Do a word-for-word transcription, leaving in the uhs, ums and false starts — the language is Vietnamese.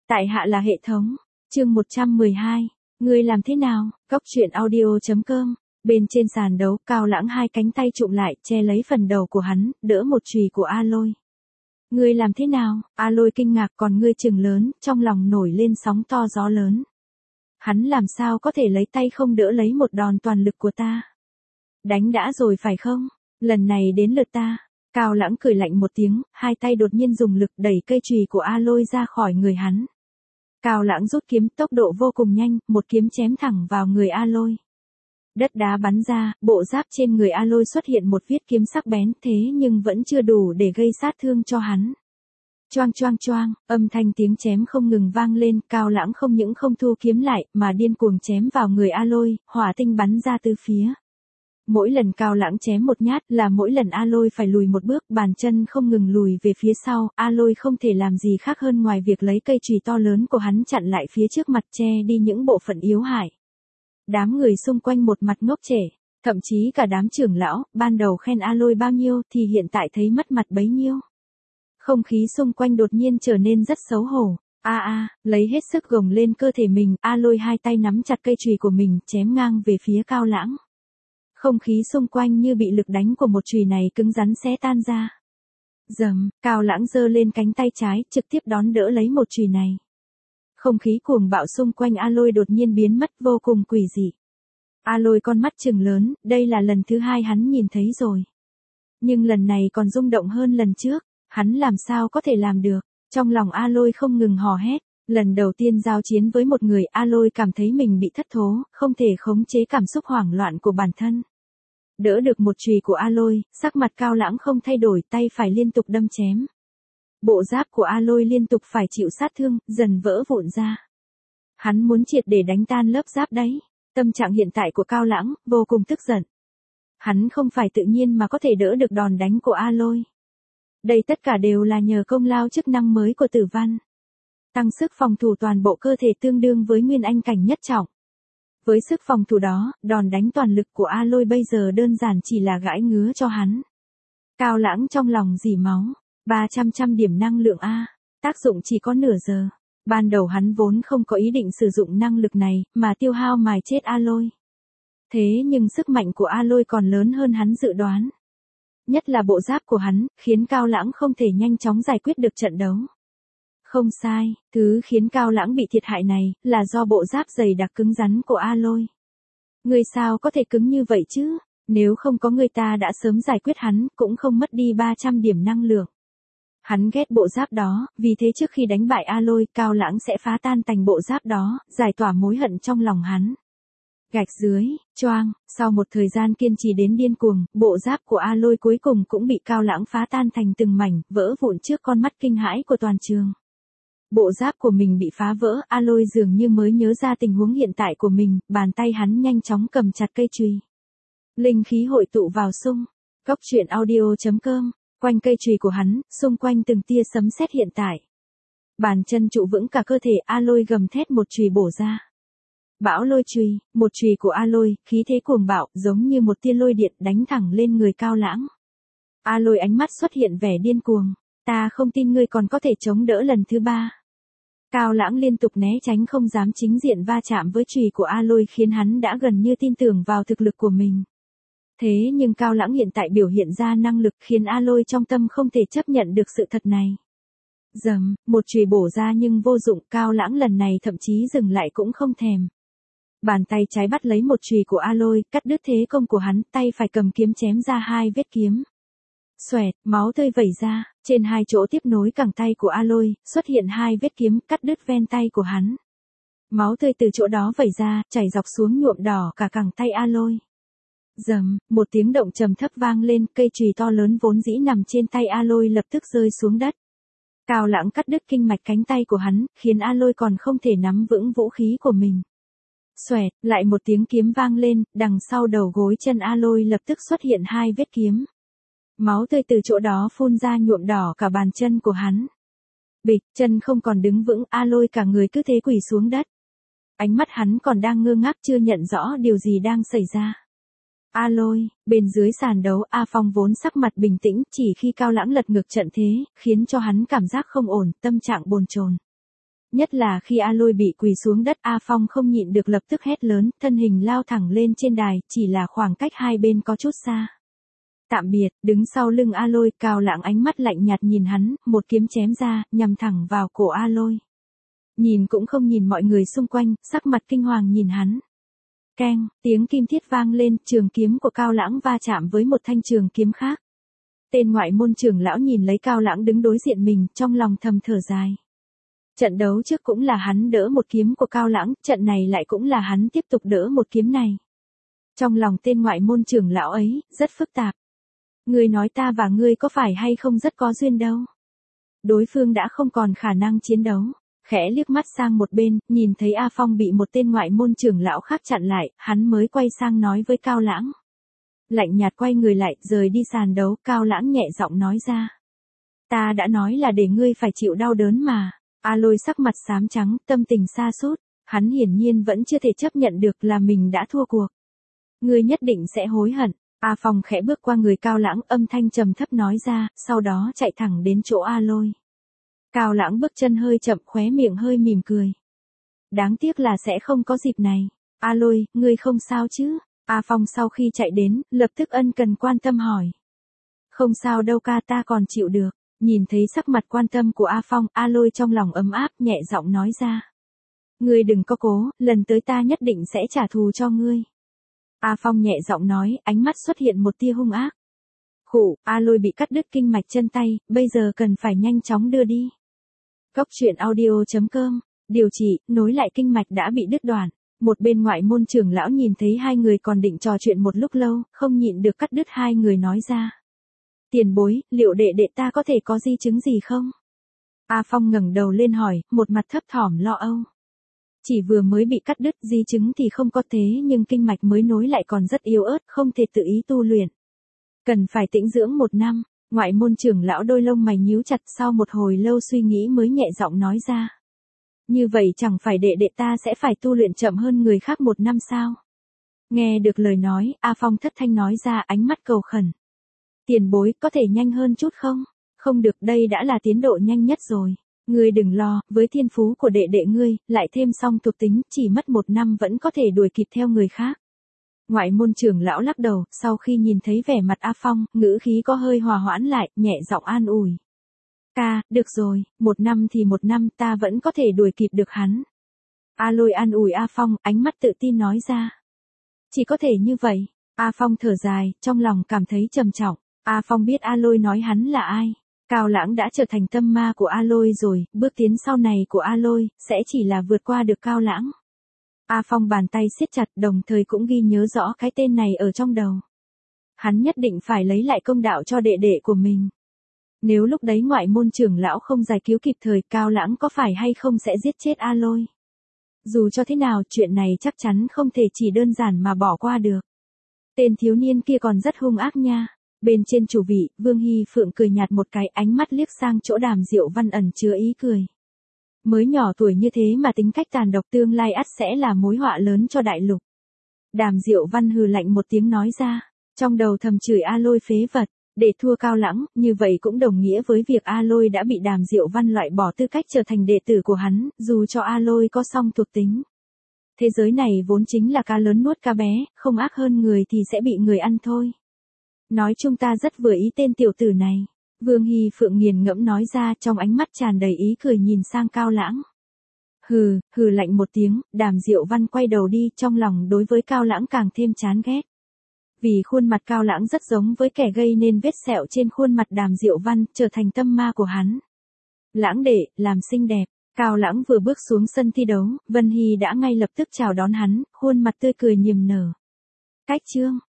Tại hạ là hệ thống. Chương một trăm mười hai. Ngươi làm thế nào? Góc truyện audio chấm com. Bên trên sàn đấu, Cao Lãng hai cánh tay chụm lại, che lấy phần đầu của hắn, đỡ một chùy của A Lôi. Ngươi làm thế nào? A Lôi kinh ngạc, còn ngươi trừng lớn, trong lòng nổi lên sóng to gió lớn. Hắn làm sao có thể lấy tay không đỡ lấy một đòn toàn lực của ta? Đánh đã rồi phải không? Lần này đến lượt ta. Cao Lãng cười lạnh một tiếng, hai tay đột nhiên dùng lực đẩy cây chùy của A Lôi ra khỏi người hắn. Cao Lãng rút kiếm, tốc độ vô cùng nhanh, một kiếm chém thẳng vào người A Lôi. Đất đá bắn ra, bộ giáp trên người A Lôi xuất hiện một vết kiếm sắc bén, thế nhưng vẫn chưa đủ để gây sát thương cho hắn. Choang choang choang, âm thanh tiếng chém không ngừng vang lên, Cao Lãng không những không thu kiếm lại, mà điên cuồng chém vào người A Lôi, hỏa tinh bắn ra từ phía. Mỗi lần Cao Lãng chém một nhát là mỗi lần A Lôi phải lùi một bước, bàn chân không ngừng lùi về phía sau, A Lôi không thể làm gì khác hơn ngoài việc lấy cây chùy to lớn của hắn chặn lại phía trước mặt, che đi những bộ phận yếu hại. Đám người xung quanh một mặt ngốc trệ, thậm chí cả đám trưởng lão, ban đầu khen A Lôi bao nhiêu thì hiện tại thấy mất mặt bấy nhiêu. Không khí xung quanh đột nhiên trở nên rất xấu hổ. A a, lấy hết sức gồng lên cơ thể mình, A Lôi hai tay nắm chặt cây chùy của mình, chém ngang về phía Cao Lãng. Không khí xung quanh như bị lực đánh của một chùy này cứng rắn xé tan ra. Dầm, Cao Lãng giơ lên cánh tay trái, trực tiếp đón đỡ lấy một chùy này. Không khí cuồng bạo xung quanh A Lôi đột nhiên biến mất, vô cùng quỷ dị. A Lôi con mắt trừng lớn, đây là lần thứ hai hắn nhìn thấy rồi. Nhưng lần này còn rung động hơn lần trước, hắn làm sao có thể làm được. Trong lòng A Lôi không ngừng hò hét. Lần đầu tiên giao chiến với một người, A Lôi cảm thấy mình bị thất thố, không thể khống chế cảm xúc hoảng loạn của bản thân. Đỡ được một chùy của A Lôi, sắc mặt Cao Lãng không thay đổi, tay phải liên tục đâm chém. Bộ giáp của A Lôi liên tục phải chịu sát thương, dần vỡ vụn ra. Hắn muốn triệt để đánh tan lớp giáp đấy. Tâm trạng hiện tại của Cao Lãng vô cùng tức giận. Hắn không phải tự nhiên mà có thể đỡ được đòn đánh của A Lôi. Đây tất cả đều là nhờ công lao chức năng mới của Tử Văn. Tăng sức phòng thủ toàn bộ cơ thể tương đương với nguyên anh cảnh nhất trọng. Với sức phòng thủ đó, đòn đánh toàn lực của A Lôi bây giờ đơn giản chỉ là gãi ngứa cho hắn. Cao Lãng trong lòng dỉ máu. ba trăm trăm điểm năng lượng A. Tác dụng chỉ có nửa giờ. Ban đầu hắn vốn không có ý định sử dụng năng lực này, mà tiêu hao mài chết A Lôi. Thế nhưng sức mạnh của A Lôi còn lớn hơn hắn dự đoán. Nhất là bộ giáp của hắn, khiến Cao Lãng không thể nhanh chóng giải quyết được trận đấu. Không sai, thứ khiến Cao Lãng bị thiệt hại này, là do bộ giáp dày đặc cứng rắn của A Lôi. Ngươi sao có thể cứng như vậy chứ? Nếu không có người ta đã sớm giải quyết hắn, cũng không mất đi ba trăm điểm năng lượng. Hắn ghét bộ giáp đó, vì thế trước khi đánh bại A Lôi, Cao Lãng sẽ phá tan tành bộ giáp đó, giải tỏa mối hận trong lòng hắn. Gạch dưới, choang, sau một thời gian kiên trì đến điên cuồng, bộ giáp của A Lôi cuối cùng cũng bị Cao Lãng phá tan thành từng mảnh, vỡ vụn trước con mắt kinh hãi của toàn trường. Bộ giáp của mình bị phá vỡ, A Lôi dường như mới nhớ ra tình huống hiện tại của mình, bàn tay hắn nhanh chóng cầm chặt cây chùy. Linh khí hội tụ vào xung. Góc truyện audio chấm com. Quanh cây chùy của hắn, xung quanh từng tia sấm sét hiện tại. Bàn chân trụ vững cả cơ thể, A Lôi gầm thét một chùy bổ ra. Bão lôi chùy, một chùy của A Lôi, khí thế cuồng bạo, giống như một tia lôi điện đánh thẳng lên người Cao Lãng. A Lôi ánh mắt xuất hiện vẻ điên cuồng. Ta không tin ngươi còn có thể chống đỡ lần thứ ba. Cao Lãng liên tục né tránh không dám chính diện va chạm với chùy của A Lôi, khiến hắn đã gần như tin tưởng vào thực lực của mình. Thế nhưng Cao Lãng hiện tại biểu hiện ra năng lực khiến A Lôi trong tâm không thể chấp nhận được sự thật này. Dầm, một chùy bổ ra nhưng vô dụng, Cao Lãng lần này thậm chí dừng lại cũng không thèm. Bàn tay trái bắt lấy một chùy của A Lôi, cắt đứt thế công của hắn, tay phải cầm kiếm chém ra hai vết kiếm. Xoẹt, máu tươi vẩy ra, trên hai chỗ tiếp nối cẳng tay của A Lôi, xuất hiện hai vết kiếm cắt đứt ven tay của hắn. Máu tươi từ chỗ đó vẩy ra, chảy dọc xuống nhuộm đỏ cả cẳng tay A Lôi. Dầm, một tiếng động trầm thấp vang lên, cây chùy to lớn vốn dĩ nằm trên tay A Lôi lập tức rơi xuống đất. Cao Lãng cắt đứt kinh mạch cánh tay của hắn, khiến A Lôi còn không thể nắm vững vũ khí của mình. Xoẹt, lại một tiếng kiếm vang lên, đằng sau đầu gối chân A Lôi lập tức xuất hiện hai vết kiếm. Máu tươi từ chỗ đó phun ra nhuộm đỏ cả bàn chân của hắn. Bịch, chân không còn đứng vững, A Lôi cả người cứ thế quỳ xuống đất. Ánh mắt hắn còn đang ngơ ngác chưa nhận rõ điều gì đang xảy ra. A Lôi, bên dưới sàn đấu, A Phong vốn sắc mặt bình tĩnh, chỉ khi Cao Lãng lật ngược trận thế, khiến cho hắn cảm giác không ổn, tâm trạng bồn chồn. Nhất là khi A Lôi bị quỳ xuống đất, A Phong không nhịn được lập tức hét lớn, thân hình lao thẳng lên trên đài, chỉ là khoảng cách hai bên có chút xa. Tạm biệt, đứng sau lưng A Lôi, Cao Lãng ánh mắt lạnh nhạt nhìn hắn, một kiếm chém ra, nhằm thẳng vào cổ A Lôi. Nhìn cũng không nhìn mọi người xung quanh, sắc mặt kinh hoàng nhìn hắn. Keng, tiếng kim thiết vang lên, trường kiếm của Cao Lãng va chạm với một thanh trường kiếm khác. Tên ngoại môn trưởng lão nhìn lấy Cao Lãng đứng đối diện mình, trong lòng thầm thở dài. Trận đấu trước cũng là hắn đỡ một kiếm của Cao Lãng, trận này lại cũng là hắn tiếp tục đỡ một kiếm này. Trong lòng tên ngoại môn trưởng lão ấy, rất phức tạp. Ngươi nói ta và ngươi có phải hay không rất có duyên đâu. Đối phương đã không còn khả năng chiến đấu. Khẽ liếc mắt sang một bên, nhìn thấy A Phong bị một tên ngoại môn trưởng lão khác chặn lại, hắn mới quay sang nói với Cao Lãng. Lạnh nhạt quay người lại, rời đi sàn đấu, Cao Lãng nhẹ giọng nói ra. Ta đã nói là để ngươi phải chịu đau đớn mà. A Lôi sắc mặt xám trắng, tâm tình sa sút, hắn hiển nhiên vẫn chưa thể chấp nhận được là mình đã thua cuộc. Ngươi nhất định sẽ hối hận. A Phong khẽ bước qua người Cao Lãng, âm thanh trầm thấp nói ra, sau đó chạy thẳng đến chỗ A Lôi. Cao Lãng bước chân hơi chậm, khóe miệng hơi mỉm cười. Đáng tiếc là sẽ không có dịp này. A Lôi, ngươi không sao chứ? A Phong sau khi chạy đến, lập tức ân cần quan tâm hỏi. Không sao đâu ca, ta còn chịu được. Nhìn thấy sắc mặt quan tâm của A Phong, A Lôi trong lòng ấm áp, nhẹ giọng nói ra. Ngươi đừng có cố, lần tới ta nhất định sẽ trả thù cho ngươi. A Phong nhẹ giọng nói, ánh mắt xuất hiện một tia hung ác. Khụ, A Lôi bị cắt đứt kinh mạch chân tay, bây giờ cần phải nhanh chóng đưa đi. Cốc truyện audio chấm com, điều trị, nối lại kinh mạch đã bị đứt đoạn. Một bên ngoại môn trưởng lão nhìn thấy hai người còn định trò chuyện một lúc lâu, không nhịn được cắt đứt hai người nói ra. Tiền bối, liệu đệ đệ ta có thể có di chứng gì không? A Phong ngẩng đầu lên hỏi, một mặt thấp thỏm lo âu. Chỉ vừa mới bị cắt đứt, di chứng thì không có thế, nhưng kinh mạch mới nối lại còn rất yếu ớt, không thể tự ý tu luyện. Cần phải tĩnh dưỡng một năm. Ngoại môn trưởng lão đôi lông mày nhíu chặt, sau một hồi lâu suy nghĩ mới nhẹ giọng nói ra. Như vậy chẳng phải đệ đệ ta sẽ phải tu luyện chậm hơn người khác một năm sao? Nghe được lời nói, A Phong thất thanh nói ra, ánh mắt cầu khẩn. Tiền bối, có thể nhanh hơn chút không? Không được, đây đã là tiến độ nhanh nhất rồi. Ngươi đừng lo, với thiên phú của đệ đệ ngươi, lại thêm song thuộc tính, chỉ mất một năm vẫn có thể đuổi kịp theo người khác. Ngoại môn trưởng lão lắc đầu, sau khi nhìn thấy vẻ mặt A Phong, ngữ khí có hơi hòa hoãn lại, nhẹ giọng an ủi. Ca, được rồi, một năm thì một năm, ta vẫn có thể đuổi kịp được hắn. A Lôi an ủi A Phong, ánh mắt tự tin nói ra. Chỉ có thể như vậy. A Phong thở dài, trong lòng cảm thấy trầm trọng. A Phong biết A Lôi nói hắn là ai. Cao Lãng đã trở thành tâm ma của A Lôi rồi, bước tiến sau này của A Lôi, sẽ chỉ là vượt qua được Cao Lãng. A Phong bàn tay siết chặt, đồng thời cũng ghi nhớ rõ cái tên này ở trong đầu. Hắn nhất định phải lấy lại công đạo cho đệ đệ của mình. Nếu lúc đấy ngoại môn trưởng lão không giải cứu kịp thời, Cao Lãng có phải hay không sẽ giết chết A Lôi. Dù cho thế nào, chuyện này chắc chắn không thể chỉ đơn giản mà bỏ qua được. Tên thiếu niên kia còn rất hung ác nha. Bên trên chủ vị, Vương Hy Phượng cười nhạt một cái, ánh mắt liếc sang chỗ Đàm Diệu Văn ẩn chứa ý cười. Mới nhỏ tuổi như thế mà tính cách tàn độc, tương lai ắt sẽ là mối họa lớn cho đại lục. Đàm Diệu Văn hừ lạnh một tiếng nói ra, trong đầu thầm chửi A Lôi phế vật, để thua Cao Lãng, như vậy cũng đồng nghĩa với việc A Lôi đã bị Đàm Diệu Văn loại bỏ tư cách trở thành đệ tử của hắn, dù cho A Lôi có song thuộc tính. Thế giới này vốn chính là cá lớn nuốt cá bé, không ác hơn người thì sẽ bị người ăn thôi. Nói chung ta rất vừa ý tên tiểu tử này. Vương Hy Phượng nghiền ngẫm nói ra, trong ánh mắt tràn đầy ý cười nhìn sang Cao Lãng. Hừ, hừ lạnh một tiếng, Đàm Diệu Văn quay đầu đi, trong lòng đối với Cao Lãng càng thêm chán ghét. Vì khuôn mặt Cao Lãng rất giống với kẻ gây nên vết sẹo trên khuôn mặt Đàm Diệu Văn, trở thành tâm ma của hắn. Lãng đệ, làm xinh đẹp. Cao Lãng vừa bước xuống sân thi đấu, Vân Hy đã ngay lập tức chào đón hắn, khuôn mặt tươi cười niềm nở. Cách chương